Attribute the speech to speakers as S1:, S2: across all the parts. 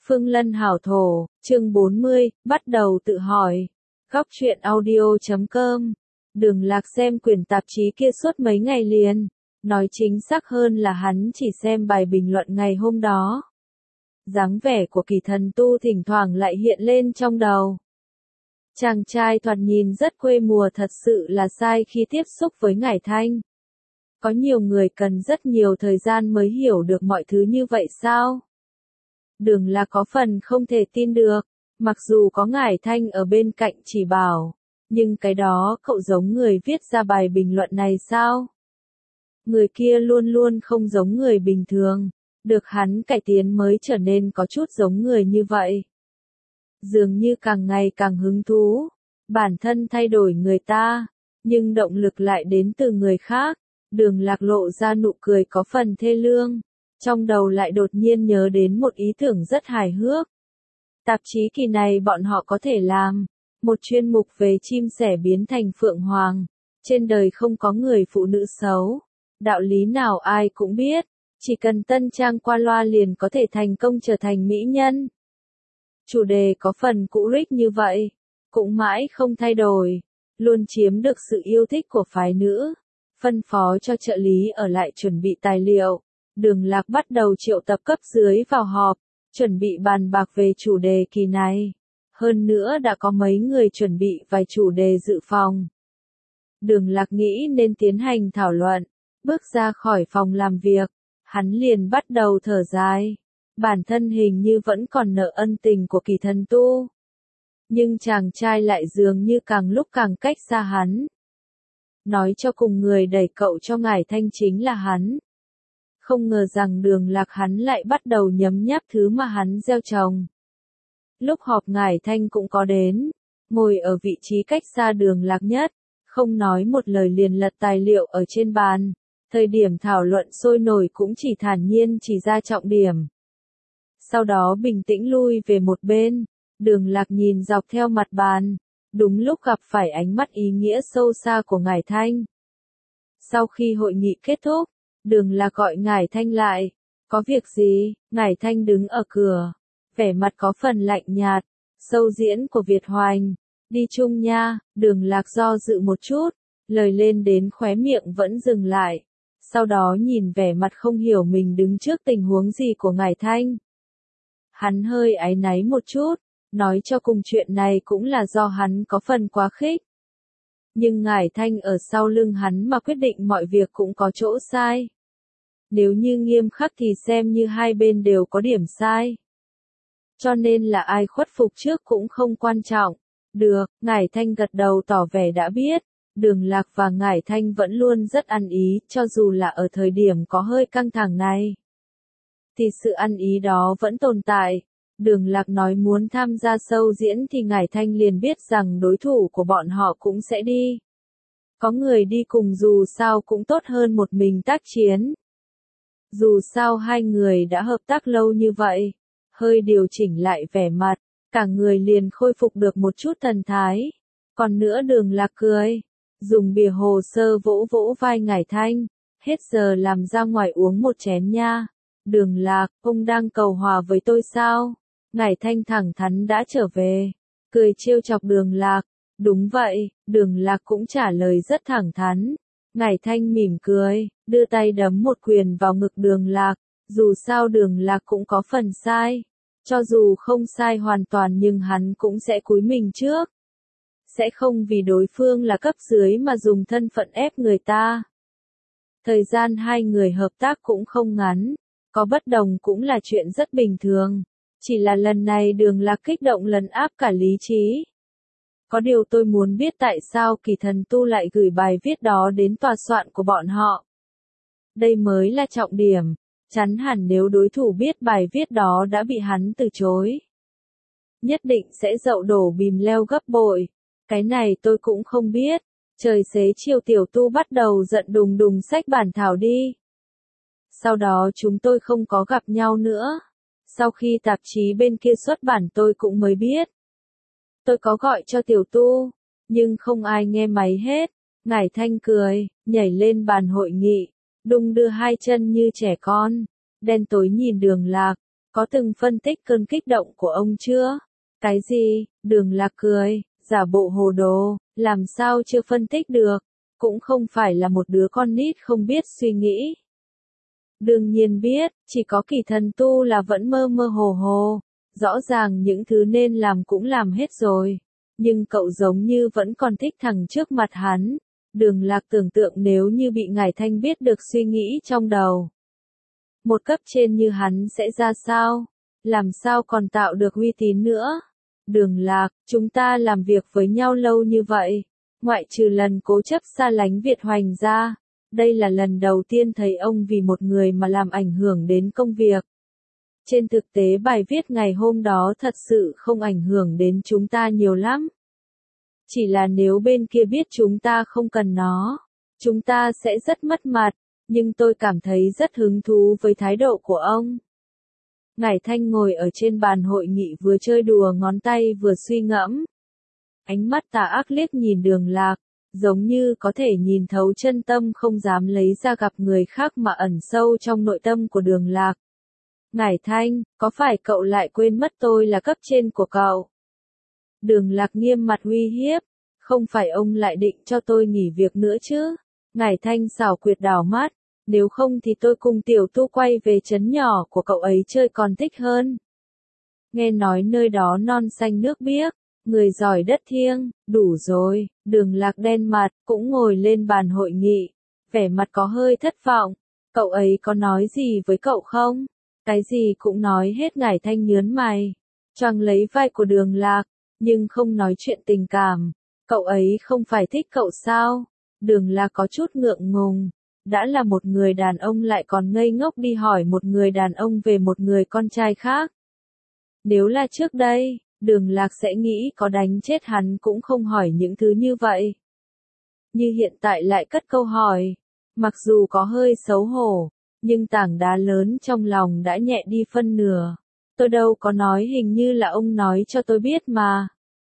S1: Phương Lân hảo thổ, chương 40, bắt đầu tự hỏi. Góc truyện audio.com. Đường Lạc xem quyển tạp chí kia suốt mấy ngày liền. Nói chính xác hơn là hắn chỉ xem bài bình luận ngày hôm đó. Dáng vẻ của Kỳ Thần Tu thỉnh thoảng lại hiện lên trong đầu. Chàng trai thoạt nhìn rất quê mùa, thật sự là sai khi tiếp xúc với Ngải Thanh. Có nhiều người cần rất nhiều thời gian mới hiểu được mọi thứ như vậy sao? Đường Lạc có phần không thể tin được, mặc dù có Ngải Thanh ở bên cạnh chỉ bảo, nhưng cái đó cậu giống người viết ra bài bình luận này sao? Người kia luôn luôn không giống người bình thường, được hắn cải tiến mới trở nên có chút giống người như vậy. Dường như càng ngày càng hứng thú, bản thân thay đổi người ta, nhưng động lực lại đến từ người khác. Đường Lạc lộ ra nụ cười có phần thê lương, trong đầu lại đột nhiên nhớ đến một ý tưởng rất hài hước. Tạp chí kỳ này bọn họ có thể làm một chuyên mục về chim sẻ biến thành phượng hoàng. Trên đời không có người phụ nữ xấu, đạo lý nào ai cũng biết, chỉ cần tân trang qua loa liền có thể thành công trở thành mỹ nhân. Chủ đề có phần cũ rích như vậy, cũng mãi không thay đổi, luôn chiếm được sự yêu thích của phái nữ. Phân phó cho trợ lý ở lại chuẩn bị tài liệu, Đường Lạc bắt đầu triệu tập cấp dưới vào họp, chuẩn bị bàn bạc về chủ đề kỳ này. Hơn nữa đã có mấy người chuẩn bị vài chủ đề dự phòng. Đường Lạc nghĩ nên tiến hành thảo luận, bước ra khỏi phòng làm việc, hắn liền bắt đầu thở dài. Bản thân hình như vẫn còn nợ ân tình của Kỳ Thần Tu. Nhưng chàng trai lại dường như càng lúc càng cách xa hắn. Nói cho cùng người đẩy cậu cho Ngải Thanh chính là hắn. Không ngờ rằng Đường Lạc hắn lại bắt đầu nhấm nháp thứ mà hắn gieo trồng. Lúc họp Ngải Thanh cũng có đến, ngồi ở vị trí cách xa Đường Lạc nhất, không nói một lời liền lật tài liệu ở trên bàn. Thời điểm thảo luận sôi nổi cũng chỉ thản nhiên chỉ ra trọng điểm. Sau đó bình tĩnh lui về một bên, Đường Lạc nhìn dọc theo mặt bàn. Đúng lúc gặp phải ánh mắt ý nghĩa sâu xa của Ngải Thanh. Sau khi hội nghị kết thúc, Đường Lạc gọi Ngải Thanh lại. Có việc gì? Ngải Thanh đứng ở cửa, vẻ mặt có phần lạnh nhạt. Sâu diễn của Việt Hoành. Đi chung nha. Đường Lạc do dự một chút, lời lên đến khóe miệng vẫn dừng lại. Sau đó nhìn vẻ mặt không hiểu mình đứng trước tình huống gì của Ngải Thanh. Hắn hơi áy náy một chút. Nói cho cùng chuyện này cũng là do hắn có phần quá khích. Nhưng Ngải Thanh ở sau lưng hắn mà quyết định mọi việc cũng có chỗ sai. Nếu như nghiêm khắc thì xem như hai bên đều có điểm sai. Cho nên là ai khuất phục trước cũng không quan trọng. Được, Ngải Thanh gật đầu tỏ vẻ đã biết. Đường Lạc và Ngải Thanh vẫn luôn rất ăn ý, cho dù là ở thời điểm có hơi căng thẳng này. Thì sự ăn ý đó vẫn tồn tại. Đường Lạc nói muốn tham gia show diễn thì Ngải Thanh liền biết rằng đối thủ của bọn họ cũng sẽ đi. Có người đi cùng dù sao cũng tốt hơn một mình tác chiến. Dù sao hai người đã hợp tác lâu như vậy, hơi điều chỉnh lại vẻ mặt, cả người liền khôi phục được một chút thần thái. Còn nữa Đường Lạc cười, dùng bìa hồ sơ vỗ vỗ vai Ngải Thanh, hết giờ làm ra ngoài uống một chén nha. Đường Lạc, ông đang cầu hòa với tôi sao? Ngải Thanh thẳng thắn đã trở về, cười trêu chọc Đường Lạc. Đúng vậy, Đường Lạc cũng trả lời rất thẳng thắn. Ngải Thanh mỉm cười, đưa tay đấm một quyền vào ngực Đường Lạc. Dù sao Đường Lạc cũng có phần sai. Cho dù không sai hoàn toàn nhưng hắn cũng sẽ cúi mình trước. Sẽ không vì đối phương là cấp dưới mà dùng thân phận ép người ta. Thời gian hai người hợp tác cũng không ngắn, có bất đồng cũng là chuyện rất bình thường. Chỉ là lần này Đường Lạc kích động lấn áp cả lý trí. Có điều tôi muốn biết tại sao Kỳ Thần Tu lại gửi bài viết đó đến tòa soạn của bọn họ. Đây mới là trọng điểm. Chắn hẳn nếu đối thủ biết bài viết đó đã bị hắn từ chối, nhất định sẽ dậu đổ bìm leo gấp bội. Cái này tôi cũng không biết. Trời xế chiều Tiểu Tu bắt đầu giận đùng đùng xách bản thảo đi. Sau đó chúng tôi không có gặp nhau nữa. Sau khi tạp chí bên kia xuất bản tôi cũng mới biết. Tôi có gọi cho Tiểu Tu, nhưng không ai nghe máy hết. Ngải Thanh cười, nhảy lên bàn hội nghị, đung đưa hai chân như trẻ con, đen tối nhìn Đường Lạc. Có từng phân tích cơn kích động của ông chưa? Cái gì? Đường Lạc cười, giả bộ hồ đồ, làm sao chưa phân tích được, cũng không phải là một đứa con nít không biết suy nghĩ. Đương nhiên biết, chỉ có Kỳ Thần Tu là vẫn mơ mơ hồ hồ, rõ ràng những thứ nên làm cũng làm hết rồi. Nhưng cậu giống như vẫn còn thích thằng trước mặt hắn. Đường Lạc tưởng tượng nếu như bị Ngải Thanh biết được suy nghĩ trong đầu. Một cấp trên như hắn sẽ ra sao? Làm sao còn tạo được uy tín nữa? Đường Lạc, chúng ta làm việc với nhau lâu như vậy. Ngoại trừ lần cố chấp xa lánh Việt Hoành ra. Đây là lần đầu tiên thấy ông vì một người mà làm ảnh hưởng đến công việc. Trên thực tế bài viết ngày hôm đó thật sự không ảnh hưởng đến chúng ta nhiều lắm. Chỉ là nếu bên kia biết chúng ta không cần nó, chúng ta sẽ rất mất mặt, nhưng tôi cảm thấy rất hứng thú với thái độ của ông. Ngải Thanh ngồi ở trên bàn hội nghị vừa chơi đùa ngón tay vừa suy ngẫm. Ánh mắt tà ác liếc nhìn Đường Lạc, giống như có thể nhìn thấu chân tâm không dám lấy ra gặp người khác mà ẩn sâu trong nội tâm của Đường Lạc. Ngải Thanh, có phải cậu lại quên mất tôi là cấp trên của cậu? Đường Lạc nghiêm mặt uy hiếp, không phải ông lại định cho tôi nghỉ việc nữa chứ? Ngải Thanh xảo quyệt đảo mắt, nếu không thì tôi cùng Tiểu Tu quay về trấn nhỏ của cậu ấy chơi còn thích hơn. Nghe nói nơi đó non xanh nước biếc, người giỏi đất thiêng, đủ rồi. Đường Lạc đen mặt, cũng ngồi lên bàn hội nghị, vẻ mặt có hơi thất vọng. Cậu ấy có nói gì với cậu không? Cái gì cũng nói hết. Ngải Thanh nhớn mày, choàng lấy vai của Đường Lạc, nhưng không nói chuyện tình cảm. Cậu ấy không phải thích cậu sao? Đường Lạc có chút ngượng ngùng. Đã là một người đàn ông lại còn ngây ngốc đi hỏi một người đàn ông về một người con trai khác. Nếu là trước đây, Đường Lạc sẽ nghĩ có đánh chết hắn cũng không hỏi những thứ như vậy. Như hiện tại lại cất câu hỏi. Mặc dù có hơi xấu hổ, nhưng tảng đá lớn trong lòng đã nhẹ đi phân nửa. Tôi đâu có nói, hình như là ông nói cho tôi biết mà.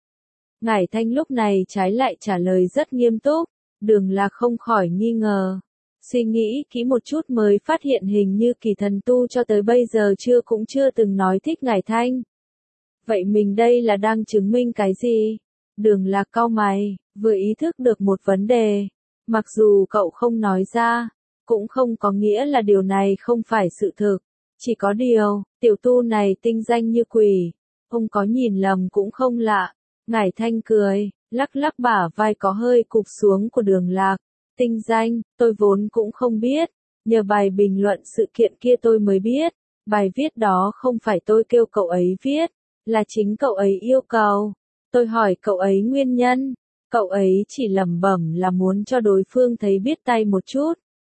S1: Ngải Thanh lúc này trái lại trả lời rất nghiêm túc. Đường Lạc không khỏi nghi ngờ. Suy nghĩ kỹ một chút mới phát hiện hình như Kỳ Thần Tu cho tới bây giờ cũng chưa từng nói thích Ngải Thanh. Vậy mình đây là đang chứng minh cái gì? Đường Lạc cau mày, vừa ý thức được một vấn đề. Mặc dù cậu không nói ra, cũng không có nghĩa là điều này không phải sự thực. Chỉ có điều, Tiểu Tu này tinh danh như quỷ. Ông có nhìn lầm cũng không lạ. Ngải Thanh cười, lắc lắc bả vai có hơi cụp xuống của Đường Lạc. Tinh danh, tôi vốn cũng không biết. Nhờ bài bình luận sự kiện kia tôi mới biết. Bài viết đó không phải tôi kêu cậu ấy viết, là chính cậu ấy yêu cầu. Tôi hỏi cậu ấy nguyên nhân. Cậu ấy chỉ lẩm bẩm là muốn cho đối phương thấy biết tay một chút.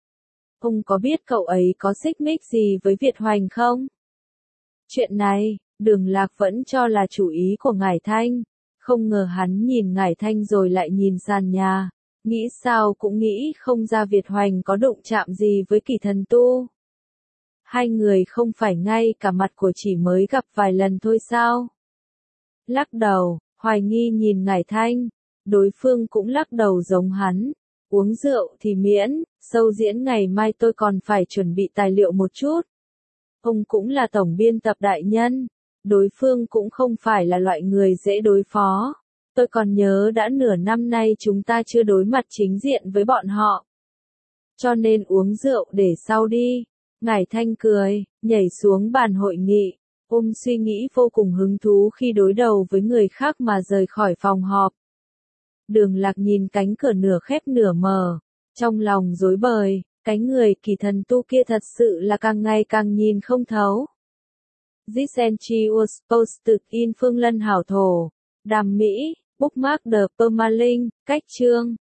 S1: Ông có biết cậu ấy có xích mích gì với Việt Hoành không? Chuyện này, Đường Lạc vẫn cho là chủ ý của Ngải Thanh. Không ngờ hắn nhìn Ngải Thanh rồi lại nhìn sàn nhà. Nghĩ sao cũng nghĩ không ra Việt Hoành có đụng chạm gì với Kỳ Thần Tu. Hai người không phải ngay cả mặt của chỉ mới gặp vài lần thôi sao? Lắc đầu, hoài nghi nhìn Ngải Thanh. Đối phương cũng lắc đầu giống hắn. Uống rượu thì miễn, sâu diễn ngày mai tôi còn phải chuẩn bị tài liệu một chút. Ông cũng là tổng biên tập đại nhân. Đối phương cũng không phải là loại người dễ đối phó. Tôi còn nhớ đã nửa năm nay chúng ta chưa đối mặt chính diện với bọn họ. Cho nên uống rượu để sau đi. Ngải Thanh cười, nhảy xuống bàn hội nghị. Suy nghĩ vô cùng hứng thú khi đối đầu với người khác mà rời khỏi phòng họp. Đường Lạc nhìn cánh cửa nửa khép nửa mở. Trong lòng rối bời, cái người Kỳ Thần Tu kia thật sự là càng ngày càng nhìn không thấu. This entry was posted in Phương Lân Hảo Thổ. Đàm Mỹ, bookmark the permalink, cách chương.